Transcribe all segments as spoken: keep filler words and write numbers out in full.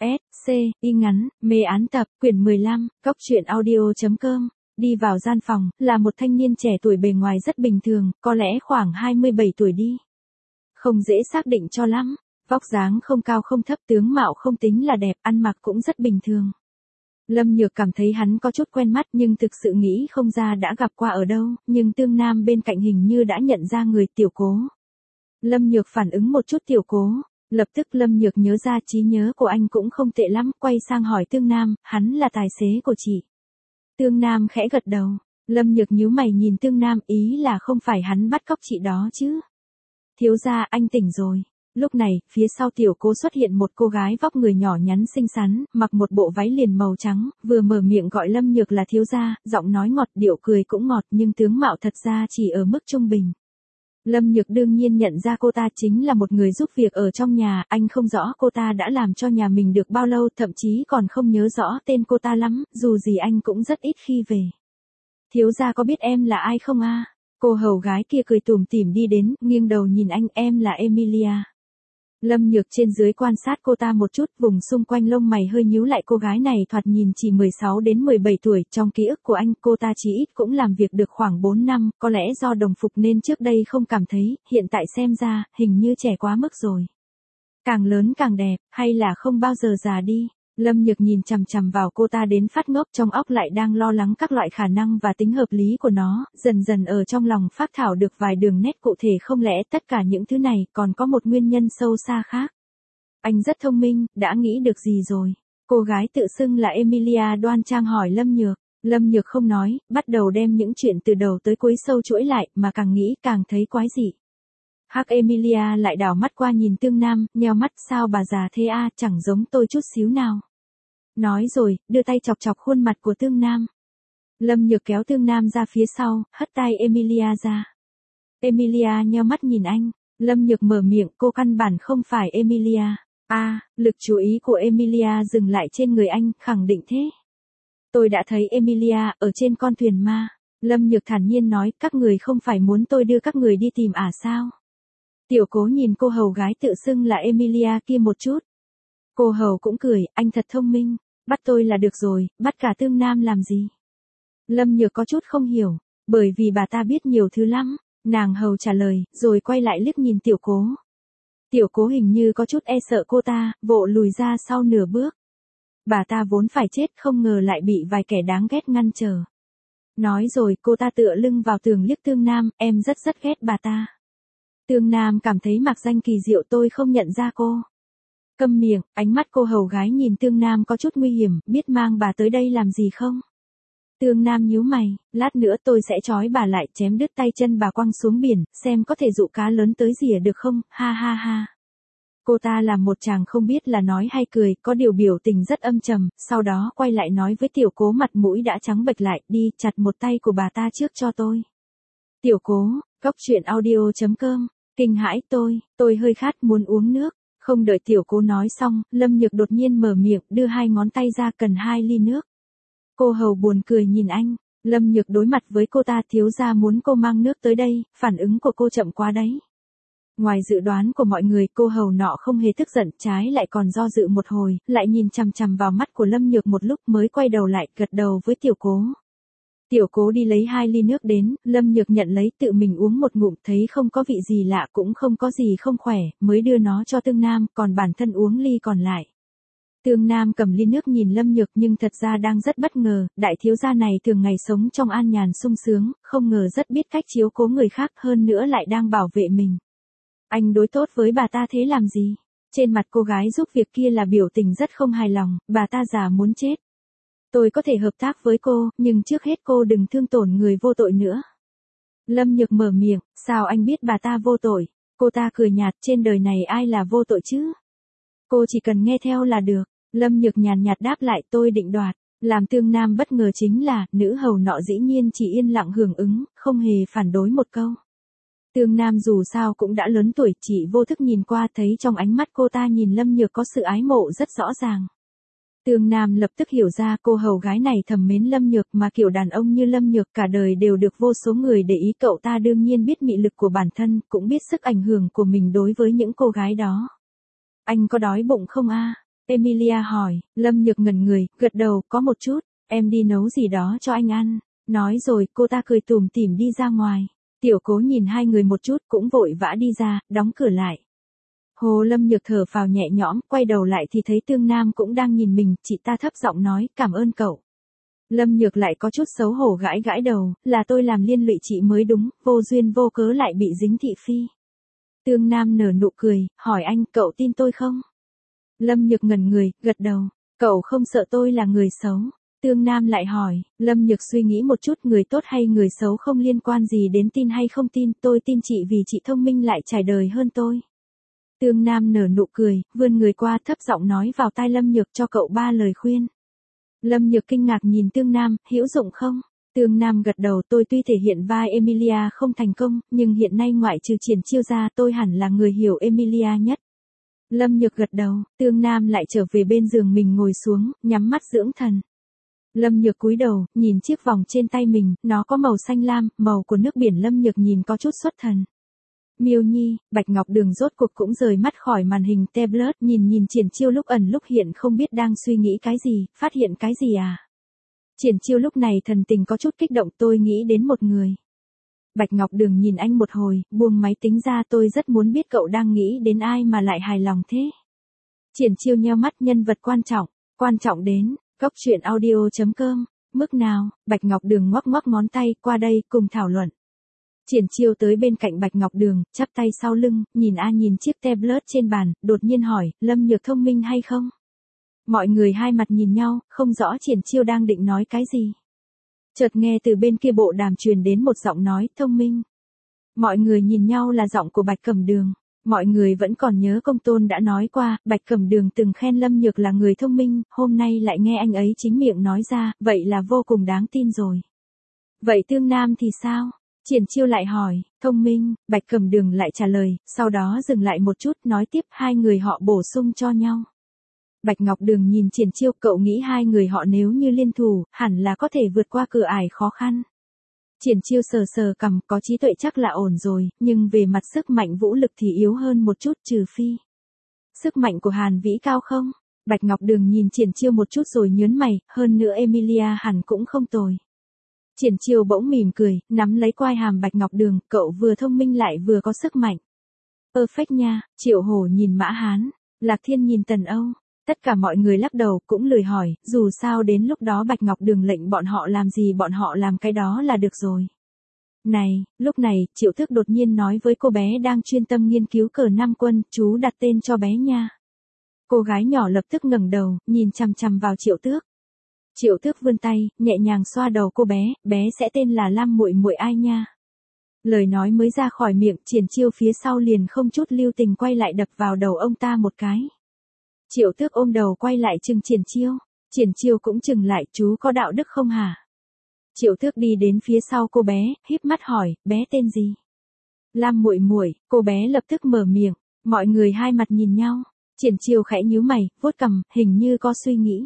S, C, y ngắn, mê án tập, quyển mười lăm, góc truyện audio.com. Đi vào gian phòng, là một thanh niên trẻ tuổi bề ngoài rất bình thường, có lẽ khoảng hai mươi bảy tuổi đi. Không dễ xác định cho lắm, vóc dáng không cao không thấp, tướng mạo không tính là đẹp, ăn mặc cũng rất bình thường. Lâm Nhược cảm thấy hắn có chút quen mắt nhưng thực sự nghĩ không ra đã gặp qua ở đâu, nhưng Tương Nam bên cạnh hình như đã nhận ra người. Tiểu Cố. Lâm Nhược phản ứng một chút. Tiểu Cố. Lập tức Lâm Nhược nhớ ra trí nhớ của anh cũng không tệ lắm, quay sang hỏi Tương Nam, hắn là tài xế của chị. Tương Nam khẽ gật đầu. Lâm Nhược nhíu mày nhìn Tương Nam, ý là không phải hắn bắt cóc chị đó chứ. Thiếu gia, anh tỉnh rồi. Lúc này, phía sau Tiểu Cố xuất hiện một cô gái vóc người nhỏ nhắn xinh xắn, mặc một bộ váy liền màu trắng, vừa mở miệng gọi Lâm Nhược là thiếu gia, giọng nói ngọt, điệu cười cũng ngọt, nhưng tướng mạo thật ra chỉ ở mức trung bình. Lâm Nhược đương nhiên nhận ra cô ta chính là một người giúp việc ở trong nhà, anh không rõ cô ta đã làm cho nhà mình được bao lâu, thậm chí còn không nhớ rõ tên cô ta lắm, dù gì anh cũng rất ít khi về. Thiếu gia có biết em là ai không a? Cô hầu gái kia cười tủm tỉm đi đến, nghiêng đầu nhìn anh, em là Emilia. Lâm Nhược trên dưới quan sát cô ta một chút, vùng xung quanh lông mày hơi nhíu lại. Cô gái này thoạt nhìn chỉ mười sáu đến mười bảy tuổi, trong ký ức của anh, cô ta chỉ ít cũng làm việc được khoảng bốn năm, có lẽ do đồng phục nên trước đây không cảm thấy, hiện tại xem ra, hình như trẻ quá mức rồi. Càng lớn càng đẹp, hay là không bao giờ già đi. Lâm Nhược nhìn chằm chằm vào cô ta đến phát ngốc, trong óc lại đang lo lắng các loại khả năng và tính hợp lý của nó, dần dần ở trong lòng phác thảo được vài đường nét cụ thể. Không lẽ tất cả những thứ này còn có một nguyên nhân sâu xa khác? Anh rất thông minh, đã nghĩ được gì rồi? Cô gái tự xưng là Emilia đoan trang hỏi Lâm Nhược. Lâm Nhược không nói, bắt đầu đem những chuyện từ đầu tới cuối sâu chuỗi lại, mà càng nghĩ càng thấy quái dị. Hắc Emilia lại đảo mắt qua nhìn Tương Nam, nheo mắt, sao bà già thế a, chẳng giống tôi chút xíu nào. Nói rồi, đưa tay chọc chọc khuôn mặt của Tương Nam. Lâm Nhược kéo Tương Nam ra phía sau, hất tay Emilia ra. Emilia nheo mắt nhìn anh. Lâm Nhược mở miệng, cô căn bản không phải Emilia. A, à, lực chú ý của Emilia dừng lại trên người anh, khẳng định thế. Tôi đã thấy Emilia ở trên con thuyền ma. Lâm Nhược thản nhiên nói, các người không phải muốn tôi đưa các người đi tìm à sao? Tiểu Cố nhìn cô hầu gái tự xưng là Emilia kia một chút. Cô hầu cũng cười, anh thật thông minh, bắt tôi là được rồi, bắt cả Tương Nam làm gì? Lâm Nhược có chút không hiểu, bởi vì bà ta biết nhiều thứ lắm, nàng hầu trả lời, rồi quay lại liếc nhìn Tiểu Cố. Tiểu Cố hình như có chút e sợ cô ta, vội lùi ra sau nửa bước. Bà ta vốn phải chết, không ngờ lại bị vài kẻ đáng ghét ngăn trở. Nói rồi cô ta tựa lưng vào tường liếc Tương Nam, em rất rất ghét bà ta. Tương Nam cảm thấy mạc danh kỳ diệu, tôi không nhận ra cô. Câm miệng, ánh mắt cô hầu gái nhìn Tương Nam có chút nguy hiểm, biết mang bà tới đây làm gì không? Tương Nam nhíu mày, lát nữa tôi sẽ trói bà lại, chém đứt tay chân bà quăng xuống biển, xem có thể dụ cá lớn tới rỉa được không, ha ha ha. Cô ta là một chàng không biết là nói hay cười, có điều biểu tình rất âm trầm, sau đó quay lại nói với Tiểu Cố, mặt mũi đã trắng bệch lại, đi, chặt một tay của bà ta trước cho tôi. Tiểu Cố, góc truyện audio.com, kinh hãi, tôi, tôi hơi khát, muốn uống nước. Không đợi Tiểu Cố nói xong, Lâm Nhược đột nhiên mở miệng, đưa hai ngón tay ra, cần hai ly nước. Cô hầu buồn cười nhìn anh. Lâm Nhược đối mặt với cô ta, thiếu gia muốn cô mang nước tới đây, phản ứng của cô chậm quá đấy. Ngoài dự đoán của mọi người, cô hầu nọ không hề tức giận, trái lại còn do dự một hồi, lại nhìn chằm chằm vào mắt của Lâm Nhược một lúc mới quay đầu lại, gật đầu với Tiểu Cố. Tiểu Cố đi lấy hai ly nước đến, Lâm Nhược nhận lấy, tự mình uống một ngụm, thấy không có vị gì lạ, cũng không có gì không khỏe, mới đưa nó cho Tương Nam, còn bản thân uống ly còn lại. Tương Nam cầm ly nước nhìn Lâm Nhược nhưng thật ra đang rất bất ngờ, đại thiếu gia này thường ngày sống trong an nhàn sung sướng, không ngờ rất biết cách chiếu cố người khác, hơn nữa lại đang bảo vệ mình. Anh đối tốt với bà ta thế làm gì? Trên mặt cô gái giúp việc kia là biểu tình rất không hài lòng, bà ta già muốn chết. Tôi có thể hợp tác với cô, nhưng trước hết cô đừng thương tổn người vô tội nữa. Lâm Nhược mở miệng, sao anh biết bà ta vô tội? Cô ta cười nhạt, trên đời này ai là vô tội chứ? Cô chỉ cần nghe theo là được. Lâm Nhược nhàn nhạt đáp lại, tôi định đoạt. Làm Tương Nam bất ngờ chính là, nữ hầu nọ dĩ nhiên chỉ yên lặng hưởng ứng, không hề phản đối một câu. Tương Nam dù sao cũng đã lớn tuổi, chỉ vô thức nhìn qua thấy trong ánh mắt cô ta nhìn Lâm Nhược có sự ái mộ rất rõ ràng. Tương Nam lập tức hiểu ra cô hầu gái này thầm mến Lâm Nhược, mà kiểu đàn ông như Lâm Nhược cả đời đều được vô số người để ý, cậu ta đương nhiên biết mị lực của bản thân, cũng biết sức ảnh hưởng của mình đối với những cô gái đó. Anh có đói bụng không a? Emilia hỏi, Lâm Nhược ngẩn người, gật đầu, có một chút, em đi nấu gì đó cho anh ăn. Nói rồi, cô ta cười tủm tỉm đi ra ngoài. Tiểu Cố nhìn hai người một chút cũng vội vã đi ra, đóng cửa lại. Hồ Lâm Nhược thở phào nhẹ nhõm, quay đầu lại thì thấy Tương Nam cũng đang nhìn mình, chị ta thấp giọng nói, cảm ơn cậu. Lâm Nhược lại có chút xấu hổ gãi gãi đầu, là tôi làm liên lụy chị mới đúng, vô duyên vô cớ lại bị dính thị phi. Tương Nam nở nụ cười, hỏi anh, cậu tin tôi không? Lâm Nhược ngẩn người, gật đầu, cậu không sợ tôi là người xấu. Tương Nam lại hỏi, Lâm Nhược suy nghĩ một chút, người tốt hay người xấu không liên quan gì đến tin hay không tin, tôi tin chị vì chị thông minh lại trải đời hơn tôi. Tương Nam nở nụ cười, vươn người qua thấp giọng nói vào tai Lâm Nhược cho cậu ba lời khuyên. Lâm Nhược kinh ngạc nhìn Tương Nam, hữu dụng không? Tương Nam gật đầu, tôi tuy thể hiện vai Emilia không thành công, nhưng hiện nay ngoại trừ Triển Chiêu ra tôi hẳn là người hiểu Emilia nhất. Lâm Nhược gật đầu, Tương Nam lại trở về bên giường mình ngồi xuống, nhắm mắt dưỡng thần. Lâm Nhược cúi đầu, nhìn chiếc vòng trên tay mình, nó có màu xanh lam, màu của nước biển. Lâm Nhược nhìn có chút xuất thần. Miêu Nhi, Bạch Ngọc Đường rốt cuộc cũng rời mắt khỏi màn hình tablet, nhìn nhìn Triển Chiêu lúc ẩn lúc hiện không biết đang suy nghĩ cái gì, phát hiện cái gì à. Triển Chiêu lúc này thần tình có chút kích động, tôi nghĩ đến một người. Bạch Ngọc Đường nhìn anh một hồi, buông máy tính ra, tôi rất muốn biết cậu đang nghĩ đến ai mà lại hài lòng thế. Triển Chiêu nheo mắt, nhân vật quan trọng, quan trọng đến, cốc truyện audio chấm com, mức nào, Bạch Ngọc Đường ngoắc ngoắc ngón tay, qua đây, cùng thảo luận. Triển Chiêu tới bên cạnh Bạch Ngọc Đường, chắp tay sau lưng, nhìn a nhìn chiếc tablet trên bàn, đột nhiên hỏi, Lâm Nhược thông minh hay không? Mọi người hai mặt nhìn nhau, không rõ Triển Chiêu đang định nói cái gì. Chợt nghe từ bên kia bộ đàm truyền đến một giọng nói, thông minh. Mọi người nhìn nhau là giọng của Bạch Cẩm Đường. Mọi người vẫn còn nhớ Công Tôn đã nói qua, Bạch Cẩm Đường từng khen Lâm Nhược là người thông minh, hôm nay lại nghe anh ấy chính miệng nói ra, vậy là vô cùng đáng tin rồi. Vậy Tương Nam thì sao? Triển Chiêu lại hỏi, thông minh, Bạch Cẩm Đường lại trả lời, sau đó dừng lại một chút, nói tiếp, hai người họ bổ sung cho nhau. Bạch Ngọc Đường nhìn Triển Chiêu, cậu nghĩ hai người họ nếu như liên thủ, hẳn là có thể vượt qua cửa ải khó khăn. Triển Chiêu sờ sờ cằm, có trí tuệ chắc là ổn rồi, nhưng về mặt sức mạnh vũ lực thì yếu hơn một chút, trừ phi. Sức mạnh của Hàn Vĩ cao không? Bạch Ngọc Đường nhìn Triển Chiêu một chút rồi nhớn mày, hơn nữa Emilia hẳn cũng không tồi. Triển Chiêu bỗng mỉm cười, nắm lấy quai hàm Bạch Ngọc Đường, cậu vừa thông minh lại vừa có sức mạnh. Perfect nha. Triệu Hổ nhìn Mã Hán, Lạc Thiên nhìn Tần Âu. Tất cả mọi người lắc đầu, cũng lười hỏi, dù sao đến lúc đó Bạch Ngọc Đường lệnh bọn họ làm gì bọn họ làm cái đó là được rồi. Này, lúc này, Triệu Tước đột nhiên nói với cô bé đang chuyên tâm nghiên cứu cờ Nam Quân, chú đặt tên cho bé nha. Cô gái nhỏ lập tức ngẩng đầu, nhìn chằm chằm vào Triệu Tước. Triệu Tước vươn tay, nhẹ nhàng xoa đầu cô bé, bé sẽ tên là Lam muội muội ai nha. Lời nói mới ra khỏi miệng, Triển Chiêu phía sau liền không chút lưu tình quay lại đập vào đầu ông ta một cái. Triệu Tước ôm đầu quay lại chừng Triển Chiêu. Triển Chiêu cũng chừng lại, chú có đạo đức không hả? Triệu Tước đi đến phía sau cô bé, híp mắt hỏi, bé tên gì? Lam muội muội. Cô bé lập tức mở miệng. Mọi người hai mặt nhìn nhau. Triển Chiêu khẽ nhíu mày, vuốt cằm, hình như có suy nghĩ.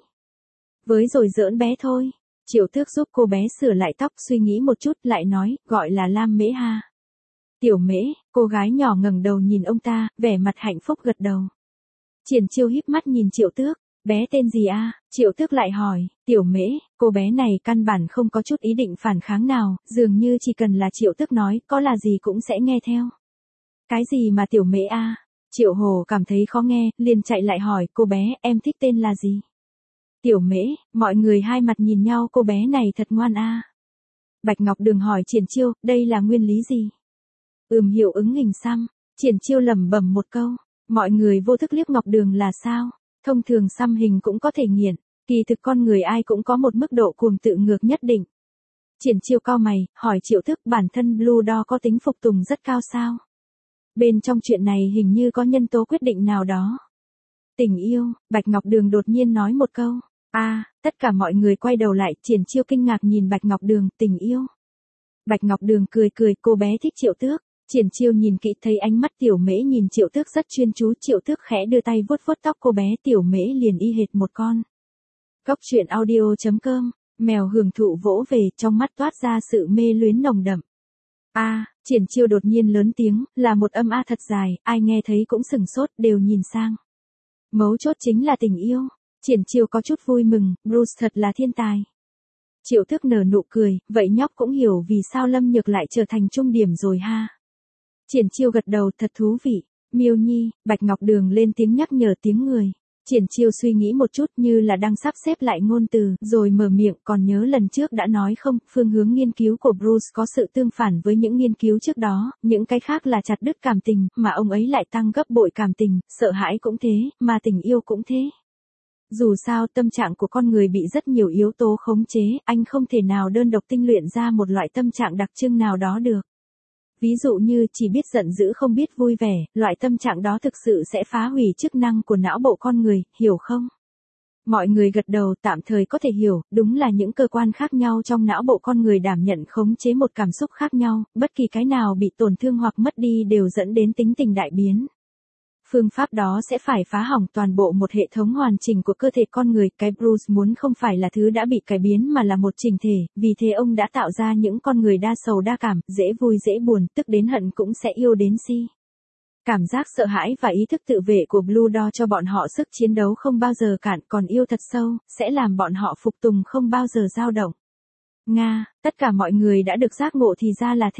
Với rồi giỡn bé thôi. Triệu Tước giúp cô bé sửa lại tóc, suy nghĩ một chút, lại nói, gọi là Lam Mễ ha. Tiểu Mễ. Cô gái nhỏ ngẩng đầu nhìn ông ta, vẻ mặt hạnh phúc gật đầu. Triển Chiêu híp mắt nhìn Triệu Tước, bé tên gì a? Triệu Tước lại hỏi, Tiểu Mễ. Cô bé này căn bản không có chút ý định phản kháng nào, dường như chỉ cần là Triệu Tước nói, có là gì cũng sẽ nghe theo. Cái gì mà Tiểu Mễ a? Triệu Hồ cảm thấy khó nghe, liền chạy lại hỏi, cô bé, em thích tên là gì? Tiểu Mễ. Mọi người hai mặt nhìn nhau, cô bé này thật ngoan a. Bạch Ngọc Đường hỏi Triển Chiêu, đây là nguyên lý gì? Ừm, hiệu ứng hình xăm. Triển Chiêu lẩm bẩm một câu. Mọi người vô thức liếc Ngọc Đường là sao? Thông thường xăm hình cũng có thể nghiện, kỳ thực con người ai cũng có một mức độ cuồng tự ngược nhất định. Triển Chiêu cau mày, hỏi Triệu Tước, bản thân Blue Door có tính phục tùng rất cao sao? Bên trong chuyện này hình như có nhân tố quyết định nào đó. Tình yêu. Bạch Ngọc Đường đột nhiên nói một câu. A, à, tất cả mọi người quay đầu lại, Triển Chiêu kinh ngạc nhìn Bạch Ngọc Đường, tình yêu. Bạch Ngọc Đường cười cười, cô bé thích Triệu Tước. Triển Chiêu nhìn kỹ thấy ánh mắt Tiểu Mễ nhìn Triệu Tước rất chuyên chú, Triệu Tước khẽ đưa tay vuốt vuốt tóc cô bé, Tiểu Mễ liền y hệt một con. Cốc truyện audio chấm com, mèo hưởng thụ vỗ về, trong mắt toát ra sự mê luyến nồng đậm. A, à, Triển Chiêu đột nhiên lớn tiếng, là một âm a thật dài, ai nghe thấy cũng sửng sốt, đều nhìn sang. Mấu chốt chính là tình yêu. Triển Chiêu có chút vui mừng, Bruce thật là thiên tài. Triệu Thức nở nụ cười, vậy nhóc cũng hiểu vì sao Lâm Nhược lại trở thành trung điểm rồi ha. Triển Chiêu gật đầu, thật thú vị. Miêu Nhi, Bạch Ngọc Đường lên tiếng nhắc nhở tiếng người. Triển Chiêu suy nghĩ một chút như là đang sắp xếp lại ngôn từ, rồi mở miệng, còn nhớ lần trước đã nói không, phương hướng nghiên cứu của Bruce có sự tương phản với những nghiên cứu trước đó, những cái khác là chặt đứt cảm tình, mà ông ấy lại tăng gấp bội cảm tình, sợ hãi cũng thế, mà tình yêu cũng thế. Dù sao tâm trạng của con người bị rất nhiều yếu tố khống chế, anh không thể nào đơn độc tinh luyện ra một loại tâm trạng đặc trưng nào đó được. Ví dụ như chỉ biết giận dữ không biết vui vẻ, loại tâm trạng đó thực sự sẽ phá hủy chức năng của não bộ con người, hiểu không? Mọi người gật đầu, tạm thời có thể hiểu, đúng là những cơ quan khác nhau trong não bộ con người đảm nhận khống chế một cảm xúc khác nhau, bất kỳ cái nào bị tổn thương hoặc mất đi đều dẫn đến tính tình đại biến. Phương pháp đó sẽ phải phá hỏng toàn bộ một hệ thống hoàn chỉnh của cơ thể con người, cái Bruce muốn không phải là thứ đã bị cải biến mà là một chỉnh thể, vì thế ông đã tạo ra những con người đa sầu đa cảm, dễ vui dễ buồn, tức đến hận cũng sẽ yêu đến si. Cảm giác sợ hãi và ý thức tự vệ của Blue Door cho bọn họ sức chiến đấu không bao giờ cạn, còn yêu thật sâu, sẽ làm bọn họ phục tùng không bao giờ dao động. Nga, tất cả mọi người đã được giác ngộ thì ra là thế.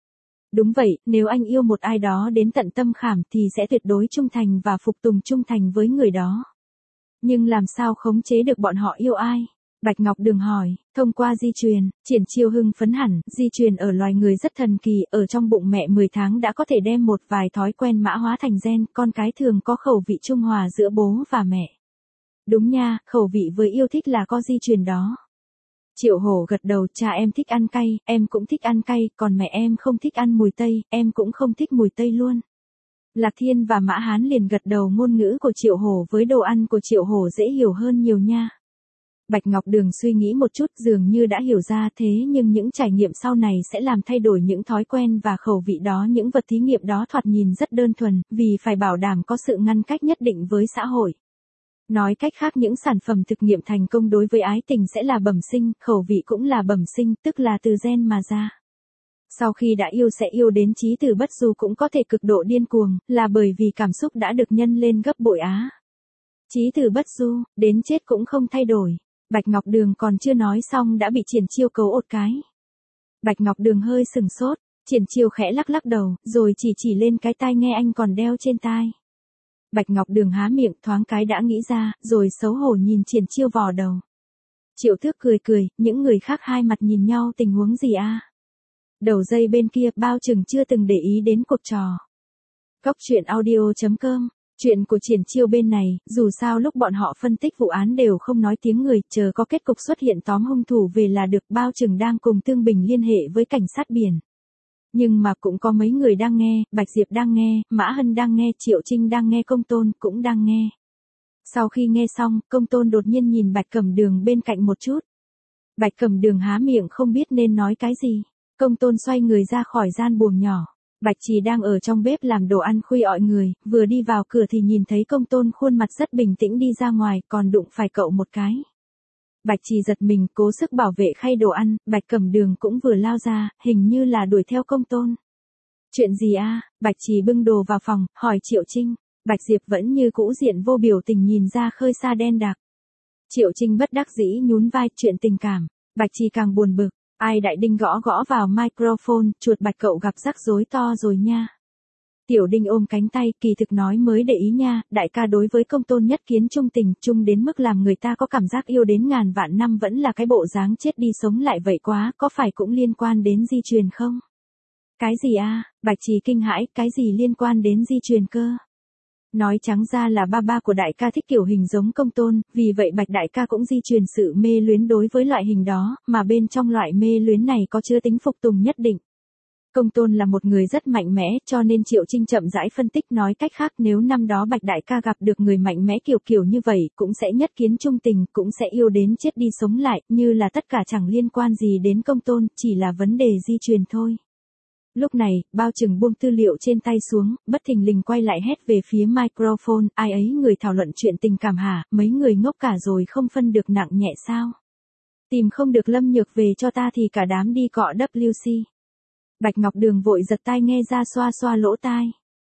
Đúng vậy, nếu anh yêu một ai đó đến tận tâm khảm thì sẽ tuyệt đối trung thành và phục tùng trung thành với người đó. Nhưng làm sao khống chế được bọn họ yêu ai? Bạch Ngọc Đường hỏi, thông qua di truyền. Triển Chiêu hưng phấn hẳn, di truyền ở loài người rất thần kỳ, ở trong bụng mẹ mười tháng đã có thể đem một vài thói quen mã hóa thành gen, con cái thường có khẩu vị trung hòa giữa bố và mẹ. Đúng nha, khẩu vị với yêu thích là có di truyền đó. Triệu Hổ gật đầu, cha em thích ăn cay, em cũng thích ăn cay, còn mẹ em không thích ăn mùi tây, em cũng không thích mùi tây luôn. Lạc Thiên và Mã Hán liền gật đầu, ngôn ngữ của Triệu Hổ với đồ ăn của Triệu Hổ dễ hiểu hơn nhiều nha. Bạch Ngọc Đường suy nghĩ một chút, dường như đã hiểu ra, thế nhưng những trải nghiệm sau này sẽ làm thay đổi những thói quen và khẩu vị đó. Những vật thí nghiệm đó thoạt nhìn rất đơn thuần, vì phải bảo đảm có sự ngăn cách nhất định với xã hội. Nói cách khác, những sản phẩm thực nghiệm thành công đối với ái tình sẽ là bẩm sinh, khẩu vị cũng là bẩm sinh, tức là từ gen mà ra. Sau khi đã yêu sẽ yêu đến chí tử bất du, cũng có thể cực độ điên cuồng, là bởi vì cảm xúc đã được nhân lên gấp bội á. Chí tử bất du, đến chết cũng không thay đổi. Bạch Ngọc Đường còn chưa nói xong đã bị Triển Chiêu cấu ột cái. Bạch Ngọc Đường hơi sừng sốt, Triển Chiêu khẽ lắc lắc đầu, rồi chỉ chỉ lên cái tai nghe anh còn đeo trên tai. Bạch Ngọc Đường há miệng thoáng cái đã nghĩ ra, rồi xấu hổ nhìn Triển Chiêu vò đầu. Triệu Thước cười cười, những người khác hai mặt nhìn nhau, tình huống gì a? Đầu dây bên kia bao chừng chưa từng để ý đến cuộc trò. Góc truyện audio chấm com. Chuyện của Triển Chiêu bên này, dù sao lúc bọn họ phân tích vụ án đều không nói tiếng người, chờ có kết cục xuất hiện tóm hung thủ về là được, bao chừng đang cùng Tương Bình liên hệ với cảnh sát biển. Nhưng mà cũng có mấy người đang nghe, Bạch Diệp đang nghe, Mã Hân đang nghe, Triệu Trinh đang nghe, Công Tôn cũng đang nghe. Sau khi nghe xong, Công Tôn đột nhiên nhìn Bạch Cẩm Đường bên cạnh một chút. Bạch Cẩm Đường há miệng không biết nên nói cái gì. Công Tôn xoay người ra khỏi gian buồng nhỏ. Bạch Trì đang ở trong bếp làm đồ ăn khuya ọi người, vừa đi vào cửa thì nhìn thấy Công Tôn khuôn mặt rất bình tĩnh đi ra ngoài, còn đụng phải cậu một cái. Bạch Trì giật mình, cố sức bảo vệ khay đồ ăn, Bạch Cẩm Đường cũng vừa lao ra, hình như là đuổi theo Công Tôn. Chuyện gì a? Bạch Trì bưng đồ vào phòng, hỏi Triệu Trinh. Bạch Diệp vẫn như cũ diện vô biểu tình nhìn ra khơi xa đen đặc. Triệu Trinh bất đắc dĩ nhún vai, chuyện tình cảm. Bạch Trì càng buồn bực. Ai đại đinh gõ gõ vào microphone, chuột Bạch cậu gặp rắc rối to rồi nha. Tiểu Đinh ôm cánh tay, kỳ thực nói mới để ý nha, đại ca đối với Công Tôn nhất kiến trung tình, trung đến mức làm người ta có cảm giác yêu đến ngàn vạn năm vẫn là cái bộ dáng chết đi sống lại vậy quá, có phải cũng liên quan đến di truyền không? Cái gì a? Bạch Trì kinh hãi, cái gì liên quan đến di truyền cơ? Nói trắng ra là ba ba của đại ca thích kiểu hình giống Công Tôn, vì vậy Bạch đại ca cũng di truyền sự mê luyến đối với loại hình đó, mà bên trong loại mê luyến này có chứa tính phục tùng nhất định. Công Tôn là một người rất mạnh mẽ, cho nên Triệu Trinh chậm rãi phân tích, nói cách khác nếu năm đó Bạch đại ca gặp được người mạnh mẽ kiểu kiểu như vậy, cũng sẽ nhất kiến trung tình, cũng sẽ yêu đến chết đi sống lại, như là tất cả chẳng liên quan gì đến Công Tôn, chỉ là vấn đề di truyền thôi. Lúc này, bao chừng buông tư liệu trên tay xuống, bất thình lình quay lại hét về phía microphone, ai ấy người thảo luận chuyện tình cảm hả, mấy người ngốc cả rồi không phân được nặng nhẹ sao? Tìm không được Lâm Nhược về cho ta thì cả đám đi cọ vê kép xê. Bạch Ngọc Đường vội giật tai nghe ra xoa xoa lỗ tai.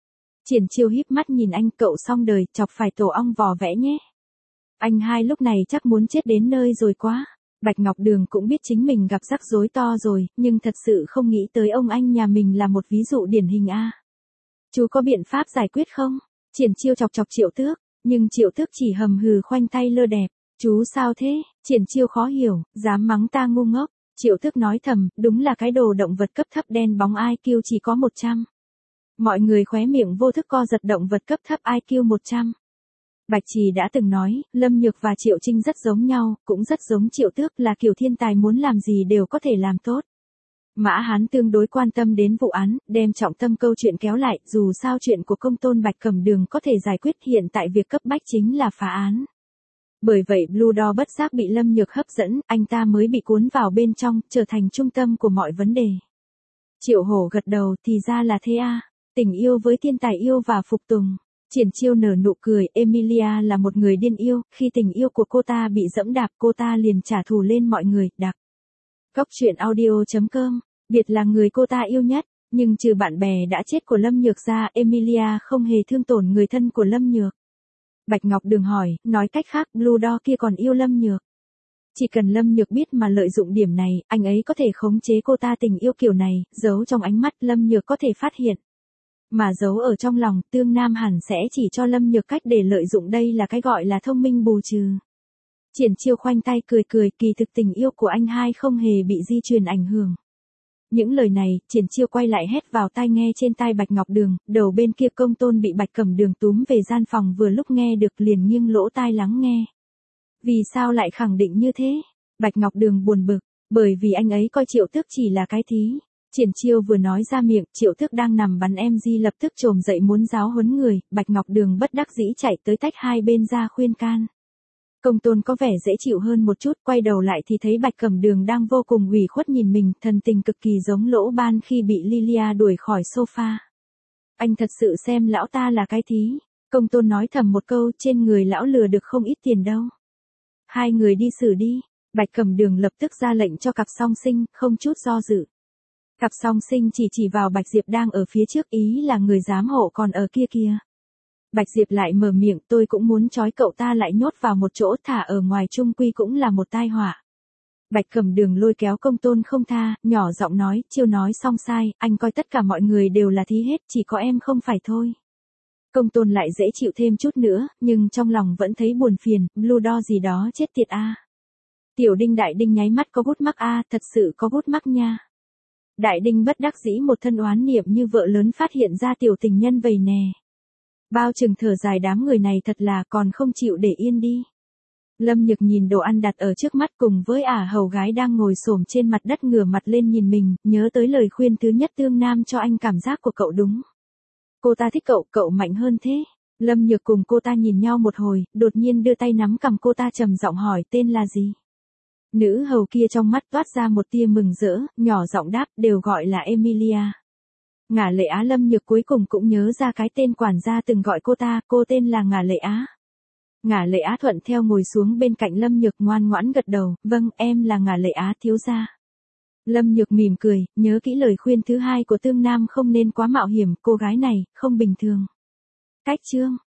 Triển Chiêu híp mắt nhìn anh, cậu xong đời, chọc phải tổ ong vò vẽ nhé. Anh hai lúc này chắc muốn chết đến nơi rồi quá. Bạch Ngọc Đường cũng biết chính mình gặp rắc rối to rồi, nhưng thật sự không nghĩ tới ông anh nhà mình là một ví dụ điển hình a. Chú có biện pháp giải quyết không? Triển Chiêu chọc chọc Triệu Tước, nhưng Triệu Tước chỉ hầm hừ khoanh tay lơ đẹp. Chú sao thế? Triển Chiêu khó hiểu, dám mắng ta ngu ngốc. Triệu Tước nói thầm, đúng là cái đồ động vật cấp thấp đen bóng i kiu chỉ có một trăm. Mọi người khóe miệng vô thức co giật, động vật cấp thấp i kiu một trăm. Bạch Trì đã từng nói, Lâm Nhược và Triệu Trinh rất giống nhau, cũng rất giống Triệu Tước, là kiểu thiên tài muốn làm gì đều có thể làm tốt. Mã Hán tương đối quan tâm đến vụ án, đem trọng tâm câu chuyện kéo lại, dù sao chuyện của công tôn Bạch Cẩm Đường có thể giải quyết, hiện tại việc cấp bách chính là phá án. Bởi vậy Blue Door bất giác bị Lâm Nhược hấp dẫn, anh ta mới bị cuốn vào bên trong, trở thành trung tâm của mọi vấn đề. Triệu Hổ gật đầu, thì ra là thế a. Tình yêu với thiên tài yêu và phục tùng. Triển Chiêu nở nụ cười, Emilia là một người điên yêu, khi tình yêu của cô ta bị dẫm đạp, cô ta liền trả thù lên mọi người, đặc. Góc truyện audio chấm com, Biệt là người cô ta yêu nhất, nhưng trừ bạn bè đã chết của Lâm Nhược ra, Emilia không hề thương tổn người thân của Lâm Nhược. Bạch Ngọc Đường hỏi, nói cách khác, Blue Door kia còn yêu Lâm Nhược. Chỉ cần Lâm Nhược biết mà lợi dụng điểm này, anh ấy có thể khống chế cô ta tình yêu kiểu này, giấu trong ánh mắt, Lâm Nhược có thể phát hiện. Mà giấu ở trong lòng, Tương Nam hẳn sẽ chỉ cho Lâm Nhược cách để lợi dụng, đây là cái gọi là thông minh bù trừ. Triển Chiêu khoanh tay cười cười, kỳ thực tình yêu của anh hai không hề bị di truyền ảnh hưởng. Những lời này, Triển Chiêu quay lại hét vào tai nghe trên tai Bạch Ngọc Đường, đầu bên kia công tôn bị Bạch Cẩm Đường túm về gian phòng vừa lúc nghe được liền nghiêng lỗ tai lắng nghe. Vì sao lại khẳng định như thế? Bạch Ngọc Đường buồn bực, bởi vì anh ấy coi Triệu Tước chỉ là cái thí. Triển Chiêu vừa nói ra miệng, Triệu Tước đang nằm bắn em gi lập tức trồm dậy muốn giáo huấn người, Bạch Ngọc Đường bất đắc dĩ chạy tới tách hai bên ra khuyên can. Công tôn có vẻ dễ chịu hơn một chút, quay đầu lại thì thấy Bạch Cẩm Đường đang vô cùng ủy khuất nhìn mình, thần tình cực kỳ giống Lỗ Ban khi bị Lilia đuổi khỏi sofa. Anh thật sự xem lão ta là cái thí. Công tôn nói thầm một câu, trên người lão lừa được không ít tiền đâu. Hai người đi xử đi. Bạch Cẩm Đường lập tức ra lệnh cho cặp song sinh, không chút do dự. Cặp song sinh chỉ chỉ vào Bạch Diệp đang ở phía trước, ý là người giám hộ còn ở kia kia. Bạch Diệp lại mở miệng, tôi cũng muốn trói cậu ta lại nhốt vào một chỗ, thả ở ngoài chung quy cũng là một tai họa. Bạch Cẩm Đường lôi kéo công tôn không tha, nhỏ giọng nói, Chiêu nói xong sai, anh coi tất cả mọi người đều là thí hết, chỉ có em không phải thôi. Công tôn lại dễ chịu thêm chút nữa, nhưng trong lòng vẫn thấy buồn phiền, Blue Door gì đó chết tiệt a. Tiểu Đinh Đại Đinh nháy mắt, có gút mắc a, thật sự có gút mắc nha. Đại Đinh bất đắc dĩ một thân oán niệm như vợ lớn phát hiện ra tiểu tình nhân vầy nè. Bao chừng thở dài, đám người này thật là còn không chịu để yên đi. Lâm Nhược nhìn đồ ăn đặt ở trước mắt cùng với ả hầu gái đang ngồi xổm trên mặt đất ngửa mặt lên nhìn mình, nhớ tới lời khuyên thứ nhất Tương Nam cho anh, cảm giác của cậu đúng. Cô ta thích cậu, cậu mạnh hơn thế. Lâm Nhược cùng cô ta nhìn nhau một hồi, đột nhiên đưa tay nắm cằm cô ta trầm giọng hỏi, tên là gì? Nữ hầu kia trong mắt toát ra một tia mừng rỡ, nhỏ giọng đáp, đều gọi là Emilia. Ngả Lệ Á. Lâm Nhược cuối cùng cũng nhớ ra cái tên quản gia từng gọi cô ta, cô tên là Ngả Lệ Á. Ngả Lệ Á thuận theo ngồi xuống bên cạnh Lâm Nhược, ngoan ngoãn gật đầu, vâng, em là Ngả Lệ Á thiếu gia. Lâm Nhược mỉm cười, nhớ kỹ lời khuyên thứ hai của Tương Nam, không nên quá mạo hiểm, cô gái này, không bình thường. Cách chương.